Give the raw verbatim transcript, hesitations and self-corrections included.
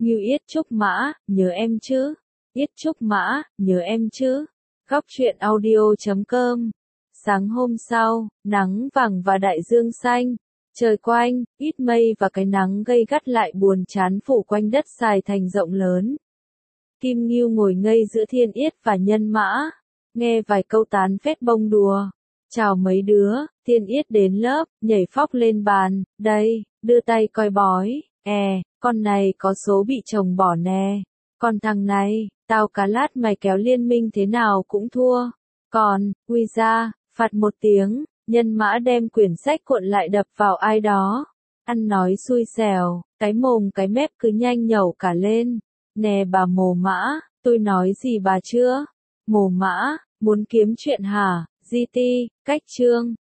Ngưu Yết Trúc Mã, nhớ em chứ? Yết Trúc Mã, nhớ em chứ? Góc truyện audio chấm com. Sáng hôm sau, nắng vàng và đại dương xanh. Trời quanh, ít mây và cái nắng gay gắt lại buồn chán phủ quanh đất Sài Thành rộng lớn. Kim Ngưu ngồi ngây giữa Thiên Yết và Nhân Mã, nghe vài câu tán phét bông đùa. Chào mấy đứa, Thiên Yết đến lớp, nhảy phóc lên bàn, đây, đưa tay coi bói, è, con này có số bị chồng bỏ nè. Còn thằng này, tao cá lát mày kéo liên minh thế nào cũng thua. Còn, quy ra, phạt một tiếng, Nhân Mã đem quyển sách cuộn lại đập vào ai đó. Ăn nói xui xẻo, cái mồm cái mép cứ nhanh nhẩu cả lên. Nè bà Mồ Mã, tôi nói gì bà chưa? Mồ Mã, muốn kiếm chuyện hả? giê tê, cách chương.